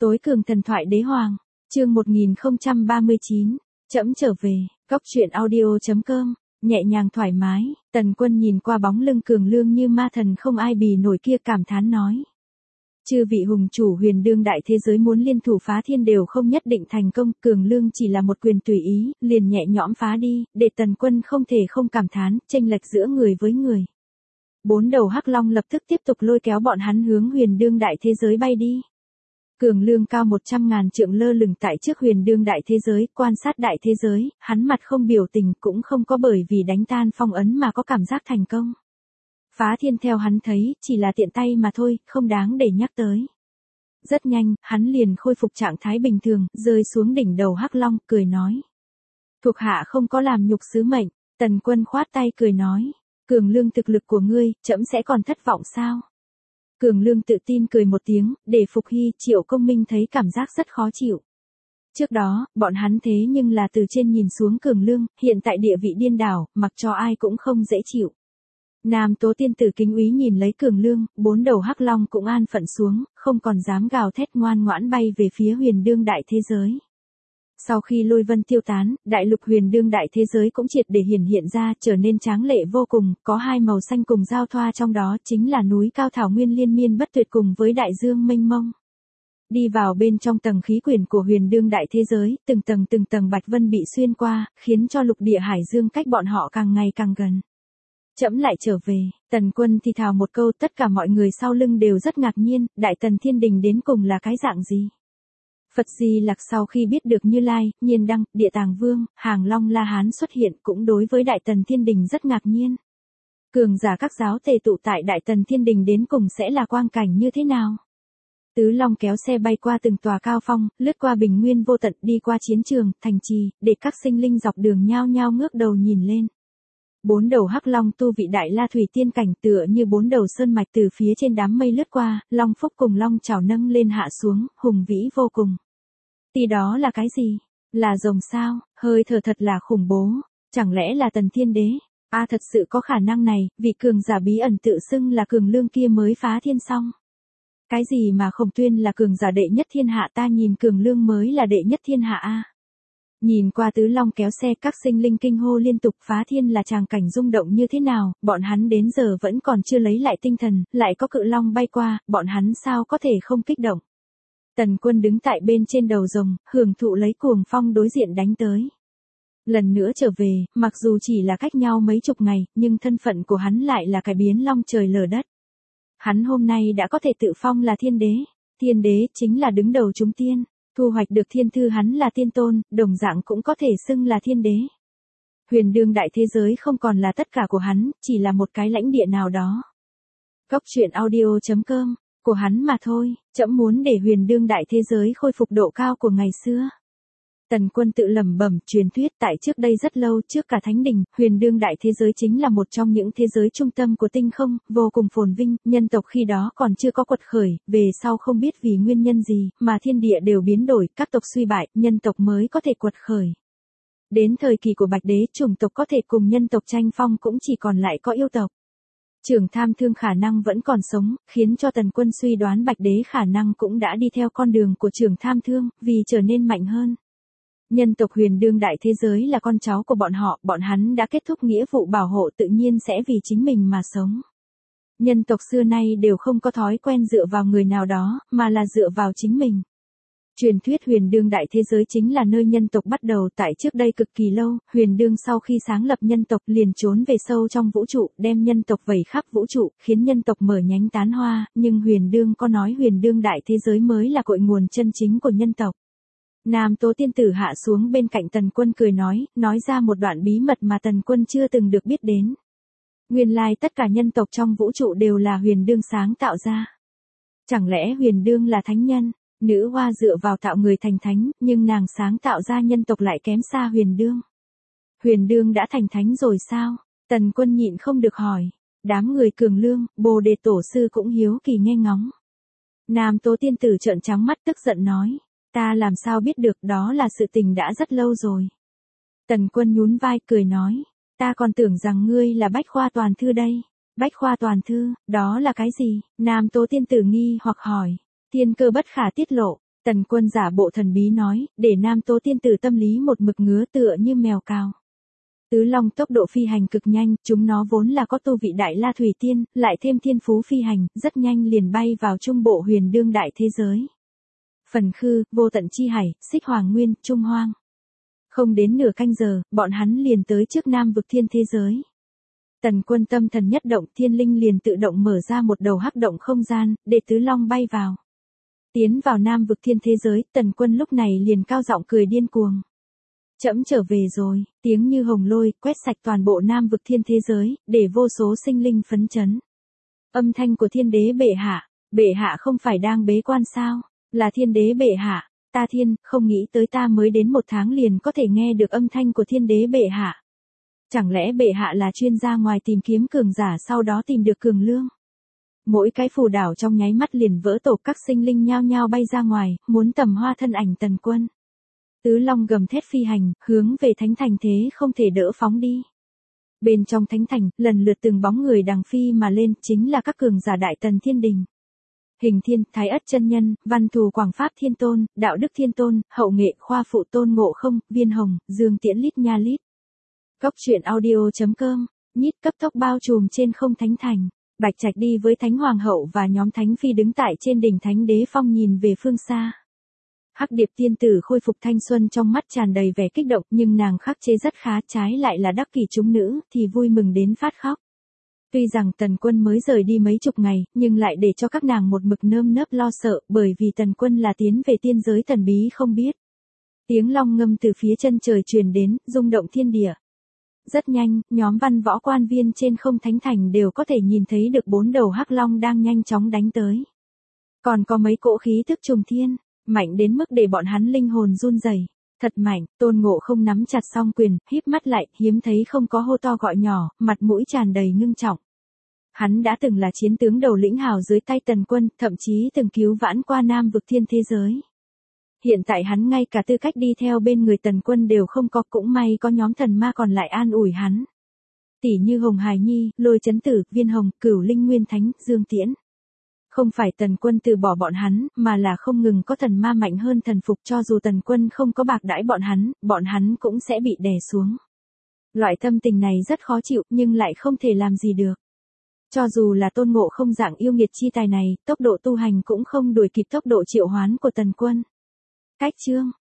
Tối cường thần thoại đế hoàng, chương 1039, trẫm trở về, góc truyện audio.com, nhẹ nhàng thoải mái, Tần Quân nhìn qua bóng lưng cường lương như ma thần không ai bì nổi kia cảm thán nói. Chư vị hùng chủ huyền đương đại thế giới muốn liên thủ phá thiên đều không nhất định thành công, cường lương chỉ là một quyền tùy ý, liền nhẹ nhõm phá đi, để Tần Quân không thể không cảm thán, chênh lệch giữa người với người. Bốn đầu hắc long lập tức tiếp tục lôi kéo bọn hắn hướng huyền đương đại thế giới bay đi. Cường lương cao 100.000 trượng lơ lửng tại trước huyền đương đại thế giới, quan sát đại thế giới, hắn mặt không biểu tình cũng không có bởi vì đánh tan phong ấn mà có cảm giác thành công. Phá thiên theo hắn thấy, chỉ là tiện tay mà thôi, không đáng để nhắc tới. Rất nhanh, hắn liền khôi phục trạng thái bình thường, rơi xuống đỉnh đầu hắc long, cười nói. Thuộc hạ không có làm nhục sứ mệnh, Tần Quân khoát tay cười nói. Cường lương thực lực của ngươi, trẫm sẽ còn thất vọng sao? Cường lương tự tin cười một tiếng, để Phục Hy, Triệu Công Minh thấy cảm giác rất khó chịu. Trước đó, bọn hắn thế nhưng là từ trên nhìn xuống cường lương, hiện tại địa vị điên đảo, mặc cho ai cũng không dễ chịu. Nam Tố tiên tử kính úy nhìn lấy cường lương, bốn đầu hắc long cũng an phận xuống, không còn dám gào thét ngoan ngoãn bay về phía huyền đương đại thế giới. Sau khi lôi vân tiêu tán, đại lục huyền đương đại thế giới cũng triệt để hiện ra, trở nên tráng lệ vô cùng, có hai màu xanh cùng giao thoa trong đó chính là núi cao thảo nguyên liên miên bất tuyệt cùng với đại dương mênh mông. Đi vào bên trong tầng khí quyển của huyền đương đại thế giới, từng tầng bạch vân bị xuyên qua, khiến cho lục địa hải dương cách bọn họ càng ngày càng gần. Trẫm lại trở về, Tần Quân thì thào một câu, tất cả mọi người sau lưng đều rất ngạc nhiên, Đại Tần Thiên Đình đến cùng là cái dạng gì? Phật Di Lặc sau khi biết được Như Lai, Nhiên Đăng, Địa Tàng Vương, Hàng Long La Hán xuất hiện cũng đối với Đại Tần Thiên Đình rất ngạc nhiên. Cường giả các giáo tề tụ tại Đại Tần Thiên Đình đến cùng sẽ là quang cảnh như thế nào? Tứ Long kéo xe bay qua từng tòa cao phong, lướt qua bình nguyên vô tận, đi qua chiến trường, thành trì, để các sinh linh dọc đường nhao nhao ngước đầu nhìn lên. Bốn đầu hắc long tu vị đại la thủy tiên cảnh tựa như bốn đầu sơn mạch từ phía trên đám mây lướt qua, long phúc cùng long chảo nâng lên hạ xuống, hùng vĩ vô cùng. Thì đó là cái gì? Là rồng sao? Hơi thở thật là khủng bố. Chẳng lẽ là Tần Thiên Đế? Thật sự có khả năng này, vị cường giả bí ẩn tự xưng là cường lương kia mới phá thiên xong. Cái gì mà Khổng Tuyên là cường giả đệ nhất thiên hạ, ta nhìn cường lương mới là đệ nhất thiên hạ a. Nhìn qua tứ long kéo xe, các sinh linh kinh hô liên tục, phá thiên là tràng cảnh rung động như thế nào, bọn hắn đến giờ vẫn còn chưa lấy lại tinh thần, lại có cự long bay qua, bọn hắn sao có thể không kích động. Tần Quân đứng tại bên trên đầu rồng, hưởng thụ lấy cuồng phong đối diện đánh tới. Lần nữa trở về, mặc dù chỉ là cách nhau mấy chục ngày, nhưng thân phận của hắn lại là cải biến long trời lở đất. Hắn hôm nay đã có thể tự phong là thiên đế. Thiên đế chính là đứng đầu chúng tiên. Thu hoạch được thiên thư hắn là tiên tôn, đồng dạng cũng có thể xưng là thiên đế. Huyền đương đại thế giới không còn là tất cả của hắn, chỉ là một cái lãnh địa nào đó. Góc truyện audio.com, của hắn mà thôi, trẫm muốn để huyền đương đại thế giới khôi phục độ cao của ngày xưa. Tần Quân tự lẩm bẩm, truyền thuyết tại trước đây rất lâu, trước cả thánh đình, huyền đương đại thế giới chính là một trong những thế giới trung tâm của tinh không, vô cùng phồn vinh, nhân tộc khi đó còn chưa có quật khởi, về sau không biết vì nguyên nhân gì, mà thiên địa đều biến đổi, các tộc suy bại, nhân tộc mới có thể quật khởi. Đến thời kỳ của Bạch Đế, chủng tộc có thể cùng nhân tộc tranh phong cũng chỉ còn lại có yêu tộc. Trường Tham Thương khả năng vẫn còn sống, khiến cho Tần Quân suy đoán Bạch Đế khả năng cũng đã đi theo con đường của Trường Tham Thương, vì trở nên mạnh hơn. Nhân tộc huyền đương đại thế giới là con cháu của bọn hắn đã kết thúc nghĩa vụ bảo hộ, tự nhiên sẽ vì chính mình mà sống. Nhân tộc xưa nay đều không có thói quen dựa vào người nào đó, mà là dựa vào chính mình. Truyền thuyết huyền đương đại thế giới chính là nơi nhân tộc bắt đầu tại trước đây cực kỳ lâu, huyền đương sau khi sáng lập nhân tộc liền trốn về sâu trong vũ trụ, đem nhân tộc vẩy khắp vũ trụ, khiến nhân tộc mở nhánh tán hoa, nhưng huyền đương có nói huyền đương đại thế giới mới là cội nguồn chân chính của nhân tộc. Nam Tố tiên tử hạ xuống bên cạnh Tần Quân cười nói ra một đoạn bí mật mà Tần Quân chưa từng được biết đến. Nguyên lai tất cả nhân tộc trong vũ trụ đều là huyền đương sáng tạo ra. Chẳng lẽ huyền đương là thánh nhân, nữ hoa dựa vào tạo người thành thánh, nhưng nàng sáng tạo ra nhân tộc lại kém xa huyền đương. Huyền đương đã thành thánh rồi sao? Tần Quân nhịn không được hỏi. Đám người cường lương, Bồ Đề Tổ sư cũng hiếu kỳ nghe ngóng. Nam Tố tiên tử trợn trắng mắt tức giận nói. Ta làm sao biết được, đó là sự tình đã rất lâu rồi. Tần Quân nhún vai cười nói. Ta còn tưởng rằng ngươi là Bách Khoa Toàn Thư đây. Bách Khoa Toàn Thư, đó là cái gì? Nam Tố tiên tử nghi hoặc hỏi. Thiên cơ bất khả tiết lộ. Tần Quân giả bộ thần bí nói, để Nam Tố tiên tử tâm lý một mực ngứa tựa như mèo cào. Tứ Long tốc độ phi hành cực nhanh, chúng nó vốn là có tu vị đại la thủy tiên, lại thêm thiên phú phi hành, rất nhanh liền bay vào trung bộ huyền đương đại thế giới. Phần Khư, Vô Tận Chi Hải, Xích Hoàng Nguyên, Trung Hoang. Không đến nửa canh giờ, bọn hắn liền tới trước Nam vực thiên thế giới. Tần Quân tâm thần nhất động, thiên linh liền tự động mở ra một đầu hắc động không gian, để Tứ Long bay vào. Tiến vào Nam vực thiên thế giới, Tần Quân lúc này liền cao giọng cười điên cuồng. Trẫm trở về rồi, tiếng như hồng lôi, quét sạch toàn bộ Nam vực thiên thế giới, để vô số sinh linh phấn chấn. Âm thanh của thiên đế bệ hạ không phải đang bế quan sao, là thiên đế bệ hạ, ta thiên, không nghĩ tới ta mới đến 1 tháng liền có thể nghe được âm thanh của thiên đế bệ hạ. Chẳng lẽ bệ hạ là chuyên gia ngoài tìm kiếm cường giả sau đó tìm được cường lương? Mỗi cái phù đảo trong nháy mắt liền vỡ tổ, các sinh linh nhao nhao bay ra ngoài, muốn tầm hoa thân ảnh Tần Quân. Tứ Long gầm thét phi hành, hướng về Thánh Thành thế không thể đỡ phóng đi. Bên trong Thánh Thành, lần lượt từng bóng người đằng phi mà lên, chính là các cường giả Đại Tần Thiên Đình. Hình Thiên, Thái Ất Chân Nhân, Văn Thù Quảng Pháp Thiên Tôn, Đạo Đức Thiên Tôn, Hậu Nghệ Khoa Phụ Tôn Ngộ Không, Viên Hồng, Dương Tiễn Lít Nha Lít. Góc truyện audio.com, nhít cấp tốc bao trùm trên không Thánh Thành. Bạch Trạch đi với Thánh Hoàng hậu và nhóm Thánh Phi đứng tại trên đỉnh Thánh Đế Phong nhìn về phương xa. Hắc Điệp tiên tử khôi phục thanh xuân, trong mắt tràn đầy vẻ kích động, nhưng nàng khắc chế rất khá, trái lại là đắc kỷ chúng nữ thì vui mừng đến phát khóc. Tuy rằng Tần Quân mới rời đi mấy chục ngày, nhưng lại để cho các nàng một mực nơm nớp lo sợ, bởi vì Tần Quân là tiến về tiên giới thần bí không biết. Tiếng long ngâm từ phía chân trời truyền đến, rung động thiên địa. Rất nhanh, nhóm văn võ quan viên trên không Thánh Thành đều có thể nhìn thấy được 4 đầu hắc long đang nhanh chóng đánh tới. Còn có mấy cỗ khí thức trùng thiên, mạnh đến mức để bọn hắn linh hồn run rẩy. Thật mạnh, Tôn Ngộ Không nắm chặt song quyền, híp mắt lại, hiếm thấy không có hô to gọi nhỏ, mặt mũi tràn đầy ngưng trọng. Hắn đã từng là chiến tướng đầu lĩnh hào dưới tay Tần Quân, thậm chí từng cứu vãn qua Nam vực thiên thế giới. Hiện tại hắn ngay cả tư cách đi theo bên người Tần Quân đều không có, cũng may có nhóm thần ma còn lại an ủi hắn. Tỷ như Hồng Hải Nhi, Lôi Chấn Tử, Viên Hồng, Cửu Linh Nguyên Thánh, Dương Tiễn. Không phải Tần Quân từ bỏ bọn hắn, mà là không ngừng có thần ma mạnh hơn thần phục, cho dù Tần Quân không có bạc đãi bọn hắn cũng sẽ bị đè xuống. Loại tâm tình này rất khó chịu, nhưng lại không thể làm gì được. Cho dù là Tôn Ngộ Không dạng yêu nghiệt chi tài này, tốc độ tu hành cũng không đuổi kịp tốc độ triệu hoán của Tần Quân. Cách chương